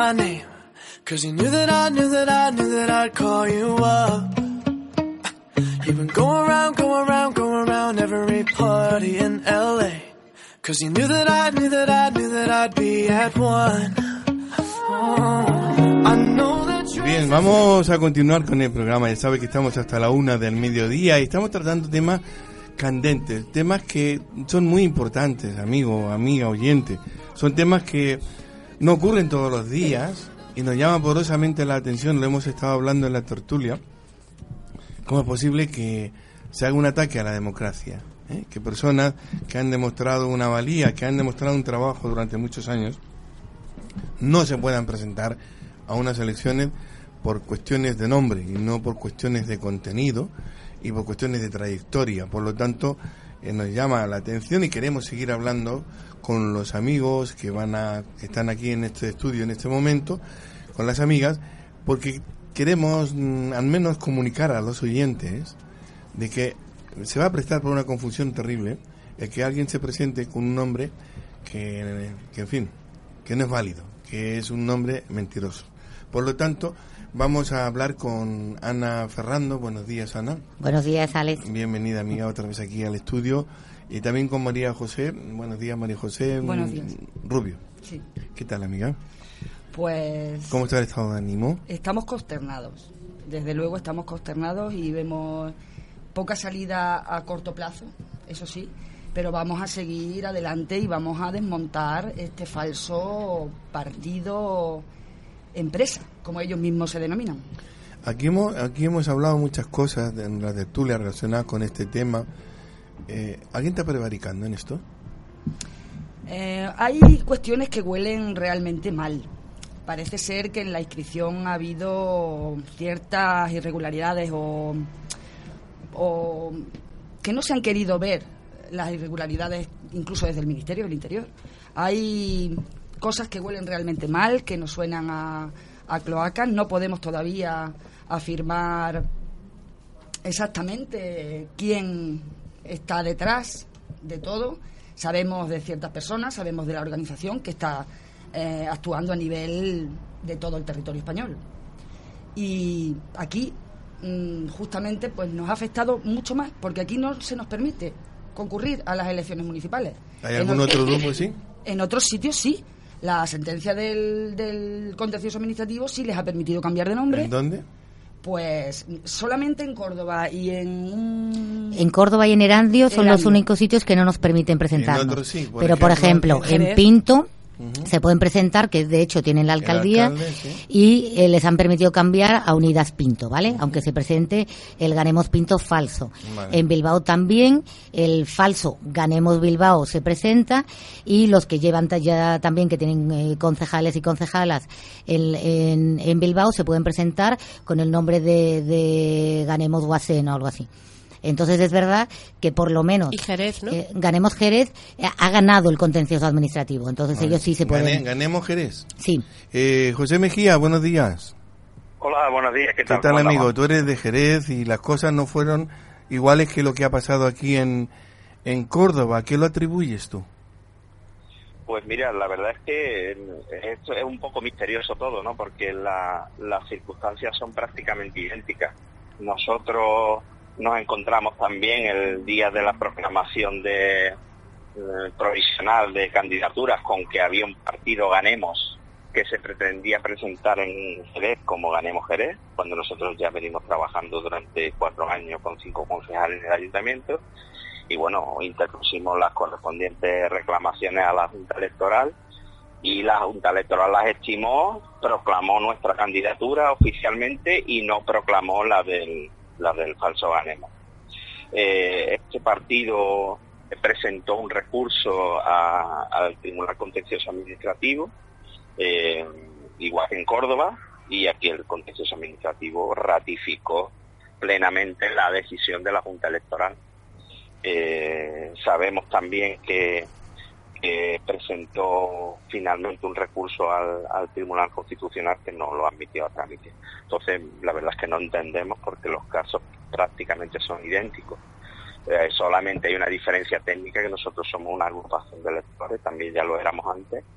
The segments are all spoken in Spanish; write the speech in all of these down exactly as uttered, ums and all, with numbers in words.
my name, cause you knew that I knew that I knew that I'd call you up. You've been going around, going around, going around every party in L A, cause you knew that I knew that I knew that I'd be at one. Oh, I know that you... Bien, vamos a continuar con el programa. Ya sabe que estamos hasta la una del mediodía y estamos tratando temas candentes, temas que son muy importantes, amigo, amiga, oyente. Son temas que no ocurren todos los días y nos llama poderosamente la atención. Lo hemos estado hablando en la tertulia. ¿Cómo es posible que se haga un ataque a la democracia? ¿Eh? Que personas que han demostrado una valía, que han demostrado un trabajo durante muchos años, no se puedan presentar a unas elecciones por cuestiones de nombre y no por cuestiones de contenido y por cuestiones de trayectoria. Por lo tanto, eh, nos llama la atención y queremos seguir hablando con los amigos que van a que están aquí en este estudio en este momento, con las amigas, porque queremos mm, al menos comunicar a los oyentes de que se va a prestar por una confusión terrible el que alguien se presente con un nombre que, que, en fin, que no es válido, que es un nombre mentiroso. Por lo tanto, vamos a hablar con Ana Ferrando. Buenos días, Ana. Buenos días, Alex. Bienvenida, amiga, otra vez aquí al estudio. Y también con María José. Buenos días, María José. Buenos días. Rubio. Sí. ¿Qué tal, amiga? Pues... ¿Cómo está el estado de ánimo? Estamos consternados. Desde luego estamos consternados y vemos poca salida a corto plazo, eso sí, pero vamos a seguir adelante y vamos a desmontar este falso partido empresa, como ellos mismos se denominan. Aquí hemos, aquí hemos hablado muchas cosas en la tertulia relacionadas con este tema. Eh, ¿Alguien está prevaricando en esto? Eh, hay cuestiones que huelen realmente mal. Parece ser que en la inscripción ha habido ciertas irregularidades o, o que no se han querido ver las irregularidades incluso desde el Ministerio del Interior. Hay cosas que huelen realmente mal, que nos suenan a, a cloacas. No podemos todavía afirmar exactamente quién está detrás de todo. Sabemos de ciertas personas, sabemos de la organización que está eh, actuando a nivel de todo el territorio español. Y aquí, mmm, justamente, pues nos ha afectado mucho más, porque aquí no se nos permite concurrir a las elecciones municipales. ¿Hay algún otro grupo, sí? En otros sitios sí. La sentencia del, del contencioso administrativo sí les ha permitido cambiar de nombre. ¿En dónde? Pues solamente en Córdoba y en... Un... En Córdoba y en Erandio son Erandio. los únicos sitios que no nos permiten presentarnos. En otros sí, por Pero, ejemplo, por ejemplo, en en Pinto... Uh-huh. Se pueden presentar, que de hecho tienen la alcaldía, alcalde, sí. y eh, les han permitido cambiar a Unidas Pinto, ¿vale? Uh-huh. Aunque se presente el Ganemos Pinto falso. Vale. En Bilbao también el falso Ganemos Bilbao se presenta, y los que llevan ya también, que tienen eh, concejales y concejalas en, en, en Bilbao, se pueden presentar con el nombre de, de Ganemos Guasén o algo así. Entonces es verdad que por lo menos y Jerez, ¿no? eh, Ganemos Jerez eh, ha ganado el contencioso administrativo, entonces vale. ellos sí se pueden. Gane, ganemos Jerez. Sí. Eh, José Mejía, buenos días. Hola, buenos días. ¿Qué tal? ¿Qué tal, amigo? Tú eres de Jerez y las cosas no fueron iguales que lo que ha pasado aquí en en Córdoba. ¿A qué lo atribuyes tú? Pues mira, la verdad es que esto es un poco misterioso todo, ¿no? Porque la, las circunstancias son prácticamente idénticas. Nosotros nos encontramos también el día de la proclamación de eh, provisional de candidaturas con que había un partido Ganemos que se pretendía presentar en Jerez como Ganemos Jerez, cuando nosotros ya venimos trabajando durante cuatro años con cinco concejales en el ayuntamiento, y bueno, interpusimos las correspondientes reclamaciones a la Junta Electoral, y la Junta Electoral las estimó, proclamó nuestra candidatura oficialmente y no proclamó la del la del falso Ganemos. Eh, este partido presentó un recurso a, al Tribunal Contencioso Administrativo, eh, igual que en Córdoba, y aquí el Contencioso Administrativo ratificó plenamente la decisión de la Junta Electoral. Eh, sabemos también que, que presentó finalmente un recurso al, al Tribunal Constitucional que no lo admitió a trámite. Entonces, la verdad es que no entendemos, porque los casos prácticamente son idénticos. Eh, solamente hay una diferencia técnica, que nosotros somos una agrupación de electores, también ya lo éramos antes,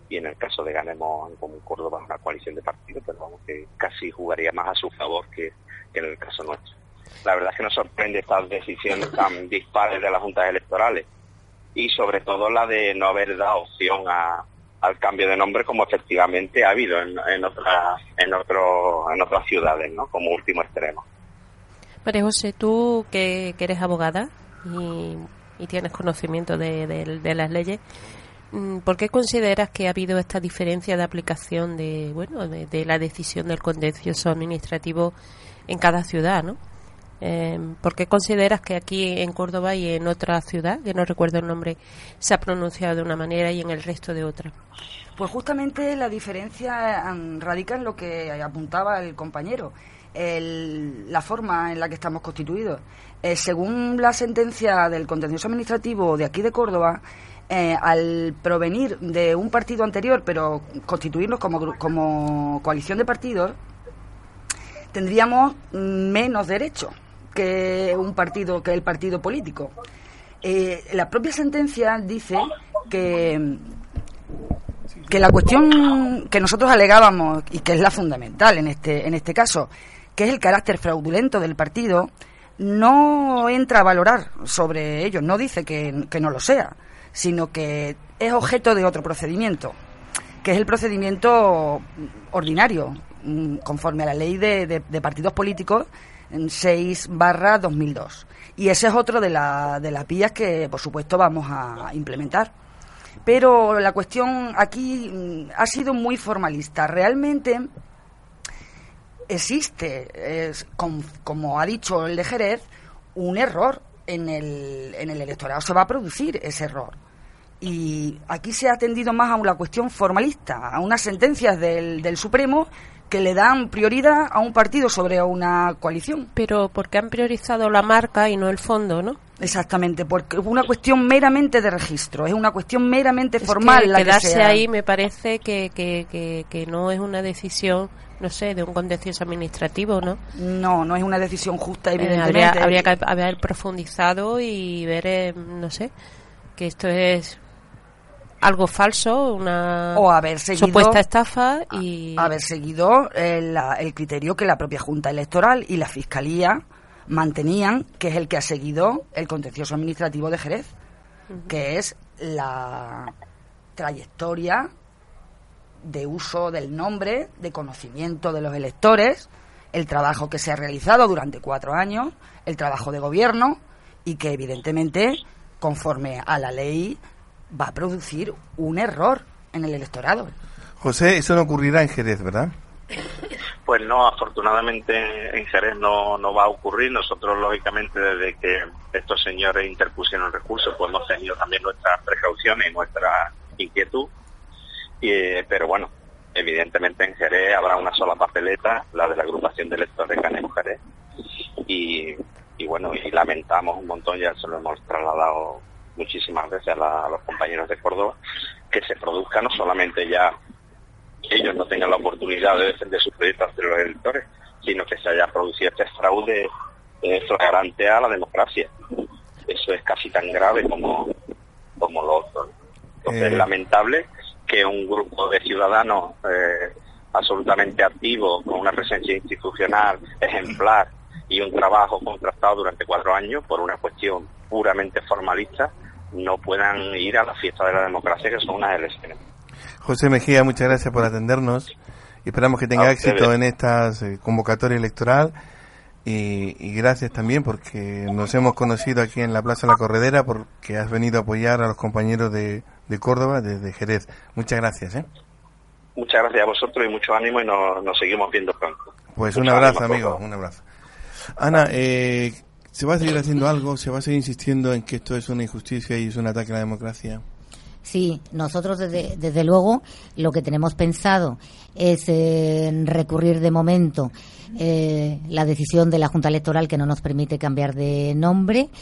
y en el caso de Ganemos en Común Córdoba una coalición de partidos, pero vamos, que casi jugaría más a su favor que, que en el caso nuestro. La verdad es que nos sorprende estas decisiones tan dispares de las juntas electorales y sobre todo la de no haber dado opción a, al cambio de nombre como efectivamente ha habido en, en otras en otro, en otras ciudades, ¿no? Como último extremo. María José, tú que, que eres abogada y, y tienes conocimiento de, de, de las leyes, ¿por qué consideras que ha habido esta diferencia de aplicación de bueno de, de la decisión del contencioso administrativo en cada ciudad, ¿no? Eh, ¿Por qué consideras que aquí en Córdoba y en otra ciudad, que no recuerdo el nombre, se ha pronunciado de una manera y en el resto de otra? Pues justamente la diferencia radica en lo que apuntaba el compañero, el, la forma en la que estamos constituidos. Eh, según la sentencia del contencioso administrativo de aquí de Córdoba, eh, al provenir de un partido anterior, pero constituirnos como, como coalición de partidos, tendríamos menos derechos que un partido, que el partido político. Eh, la propia sentencia dice que que la cuestión que nosotros alegábamos y que es la fundamental en este en este caso, que es el carácter fraudulento del partido, no entra a valorar sobre ello, no dice que, que no lo sea, sino que es objeto de otro procedimiento, que es el procedimiento ordinario, conforme a la ley de, de, de partidos políticos seis barra dos mil dos. Y ese es otro de, la, de las vías que, por supuesto, vamos a implementar. Pero la cuestión aquí ha sido muy formalista. Realmente existe, es, com, como ha dicho el de Jerez, un error en el, en el electorado. Se va a producir ese error. Y aquí se ha atendido más a una cuestión formalista, a unas sentencias del, del Supremo que le dan prioridad a un partido sobre una coalición. Pero porque han priorizado la marca y no el fondo, ¿no? Exactamente, porque es una cuestión meramente de registro, es una cuestión meramente es formal. Que la quedarse que sea... ahí me parece que, que, que, que no es una decisión, no sé, de un contencioso administrativo, ¿no? No, no es una decisión justa, evidentemente. Eh, habría, habría que haber profundizado y ver, eh, no sé, que esto es algo falso, una o haber seguido, supuesta estafa y... haber seguido el, el criterio que la propia Junta Electoral y la Fiscalía mantenían, que es el que ha seguido el contencioso administrativo de Jerez, uh-huh. que es la trayectoria de uso del nombre, de conocimiento de los electores, el trabajo que se ha realizado durante cuatro años, el trabajo de gobierno, y que evidentemente, conforme a la ley, va a producir un error en el electorado. José, eso no ocurrirá en Jerez, ¿verdad? Pues no, afortunadamente en Jerez no, no va a ocurrir. Nosotros, lógicamente, desde que estos señores interpusieron el recurso, pues hemos tenido también nuestras precauciones y nuestra inquietud. Y, eh, pero bueno, evidentemente en Jerez habrá una sola papeleta, la de la agrupación de electores Ganemos Jerez. Y, y bueno, y lamentamos un montón, ya se lo hemos trasladado muchísimas veces a, la, a los compañeros de Córdoba, que se produzca no solamente ya que ellos no tengan la oportunidad de defender sus proyectos ante los electores, sino que se haya producido este fraude eh, flagrante a la democracia. Eso es casi tan grave como, como lo otro. Entonces eh... es lamentable que un grupo de ciudadanos eh, absolutamente activos, con una presencia institucional ejemplar y un trabajo contrastado durante cuatro años por una cuestión puramente formalista, no puedan ir a la fiesta de la democracia, que son unas elecciones. José Mejía, muchas gracias por atendernos y esperamos que tenga éxito en esta eh, convocatoria electoral y, y gracias también porque nos hemos conocido aquí en la Plaza La Corredera porque has venido a apoyar a los compañeros de, de Córdoba desde Jerez. Muchas gracias. ¿eh? Muchas gracias a vosotros y mucho ánimo y nos, nos seguimos viendo pronto. Pues mucho un abrazo, ánimo, amigo, un abrazo. Ana, eh, ¿se va a seguir haciendo algo? ¿Se va a seguir insistiendo en que esto es una injusticia y es un ataque a la democracia? Sí, nosotros desde, desde luego lo que tenemos pensado es eh, recurrir de momento eh, la decisión de la Junta Electoral que no nos permite cambiar de nombre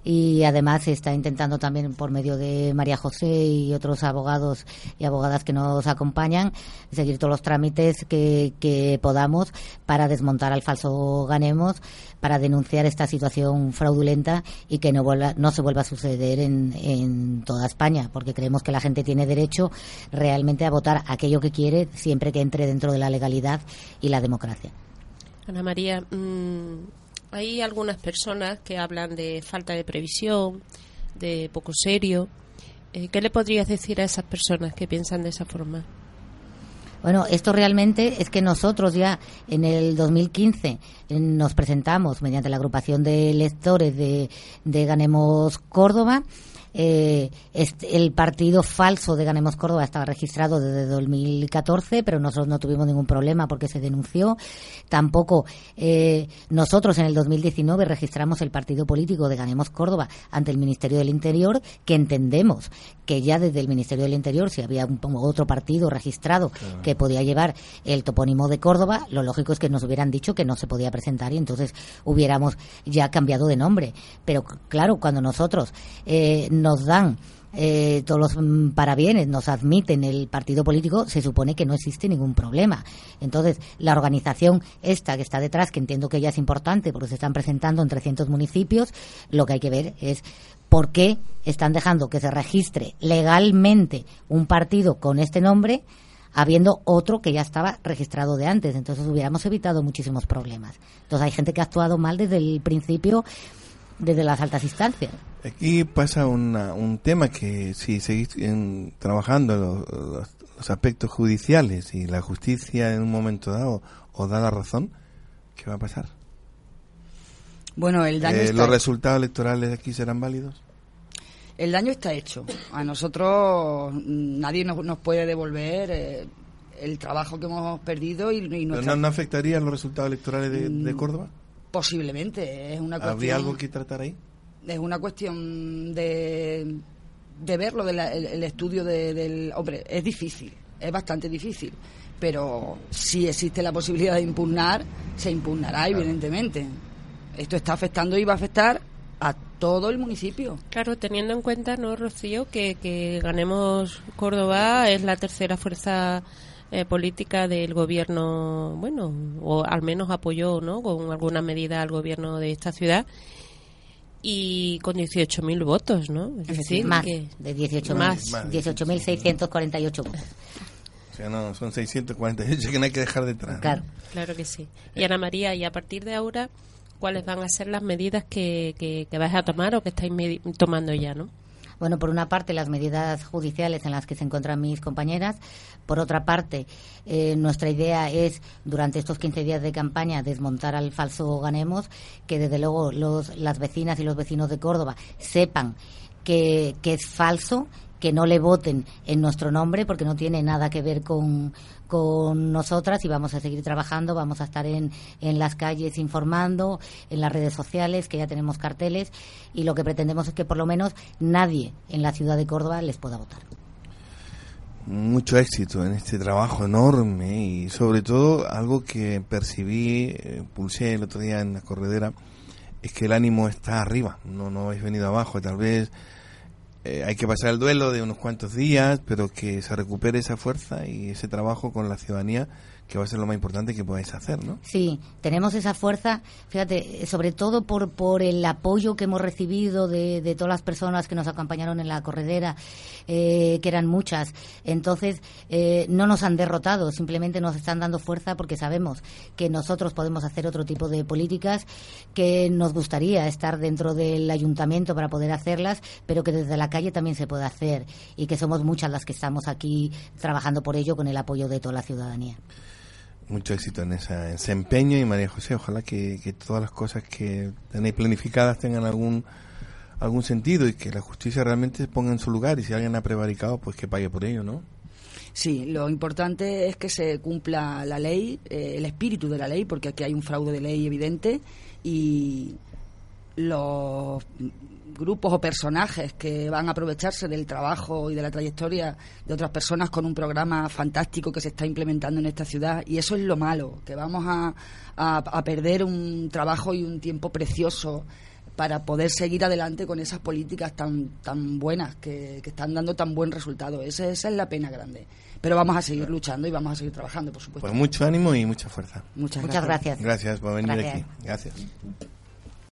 y además se está intentando también por medio de María José y otros abogados y abogadas que nos acompañan seguir todos los trámites que, que podamos para desmontar al falso Ganemos, para denunciar esta situación fraudulenta y que no vuelva, no se vuelva a suceder en, en toda España, porque creemos que la gente tiene derecho realmente a votar aquello que quiere siempre que entre dentro de la legalidad y la democracia. Ana María, mmm, hay algunas personas que hablan de falta de previsión, de poco serio. Eh, ¿Qué le podrías decir a esas personas que piensan de esa forma? Bueno, esto realmente es que nosotros ya en el dos mil quince nos presentamos mediante la agrupación de electores de, de Ganemos Córdoba. Eh, este, el partido falso de Ganemos Córdoba estaba registrado desde dos mil catorce, pero nosotros no tuvimos ningún problema porque se denunció. Tampoco eh, nosotros en el dos mil diecinueve registramos el partido político de Ganemos Córdoba ante el Ministerio del Interior, que entendemos que ya desde el Ministerio del Interior, si había un, otro partido registrado claro. que podía llevar el topónimo de Córdoba, lo lógico es que nos hubieran dicho que no se podía presentar y entonces hubiéramos ya cambiado de nombre. Pero claro, cuando nosotros eh, nos dan eh, todos los parabienes, nos admiten el partido político, se supone que no existe ningún problema. Entonces, la organización esta que está detrás, que entiendo que ya es importante porque se están presentando en trescientos municipios, lo que hay que ver es por qué están dejando que se registre legalmente un partido con este nombre habiendo otro que ya estaba registrado de antes. Entonces hubiéramos evitado muchísimos problemas. Entonces hay gente que ha actuado mal desde el principio, desde las altas instancias. Aquí pasa una, un tema que si seguís en, trabajando los, los, los aspectos judiciales y la justicia en un momento dado os da la razón, ¿qué va a pasar? Bueno, el daño eh, está ¿Los hecho. resultados electorales de aquí serán válidos? El daño está hecho. A nosotros nadie nos, nos puede devolver eh, el trabajo que hemos perdido y, y nuestra... ¿No, ¿No afectaría los resultados electorales de, de Córdoba? Posiblemente. Es una cuestión... ¿Habría algo que tratar ahí? Es una cuestión de, de verlo, del el, el estudio de, del... Hombre, es difícil, es bastante difícil, pero si existe la posibilidad de impugnar, se impugnará, claro. evidentemente. Esto está afectando y va a afectar a todo el municipio. Claro, teniendo en cuenta, ¿no, Rocío?, que, que Ganemos Córdoba es la tercera fuerza eh, política del gobierno, bueno, o al menos apoyó, ¿no?, con alguna medida al gobierno de esta ciudad, y con dieciocho mil votos, ¿no? Es decir, más que de dieciocho más, dieciocho mil seiscientos cuarenta y ocho votos. O sea, no, son seiscientos cuarenta y ocho que no hay que dejar detrás. Claro. ¿no? Claro que sí. Y Ana María, y a partir de ahora, ¿cuáles van a ser las medidas que, que, que vais a tomar o que estáis medi- tomando ya, no? Bueno, por una parte, las medidas judiciales en las que se encuentran mis compañeras. Por otra parte, eh, nuestra idea es, durante estos quince días de campaña, desmontar al falso Ganemos, que desde luego los, las vecinas y los vecinos de Córdoba sepan que, que es falso, que no le voten en nuestro nombre porque no tiene nada que ver con, con nosotras, y vamos a seguir trabajando, vamos a estar en, en las calles informando, en las redes sociales, que ya tenemos carteles, y lo que pretendemos es que por lo menos nadie en la ciudad de Córdoba les pueda votar. Mucho éxito en este trabajo enorme, y sobre todo algo que percibí, eh, pulsé el otro día en la corredera, es que el ánimo está arriba, no, no habéis venido abajo. Tal vez Eh, hay que pasar el duelo de unos cuantos días, pero que se recupere esa fuerza y ese trabajo con la ciudadanía, que va a ser lo más importante que podáis hacer, ¿no? Sí, tenemos esa fuerza, fíjate, sobre todo por por el apoyo que hemos recibido de, de todas las personas que nos acompañaron en la corredera, eh, que eran muchas. Entonces, eh, no nos han derrotado, simplemente nos están dando fuerza porque sabemos que nosotros podemos hacer otro tipo de políticas, que nos gustaría estar dentro del ayuntamiento para poder hacerlas, pero que desde la calle también se puede hacer, y que somos muchas las que estamos aquí trabajando por ello con el apoyo de toda la ciudadanía. Mucho éxito en, esa, en ese empeño, y María José, ojalá que, que todas las cosas que tenéis planificadas tengan algún algún sentido y que la justicia realmente se ponga en su lugar, y si alguien ha prevaricado, pues que pague por ello, ¿no? Sí, lo importante es que se cumpla la ley, eh, el espíritu de la ley, porque aquí hay un fraude de ley evidente, y los grupos o personajes que van a aprovecharse del trabajo y de la trayectoria de otras personas con un programa fantástico que se está implementando en esta ciudad, y eso es lo malo, que vamos a, a, a perder un trabajo y un tiempo precioso para poder seguir adelante con esas políticas tan tan buenas que, que están dando tan buen resultado. Esa, esa es la pena grande. Pero vamos a seguir luchando y vamos a seguir trabajando, por supuesto. Pues mucho ánimo y mucha fuerza. Muchas, Muchas gracias. gracias. Gracias por venir Gracias. aquí. Gracias.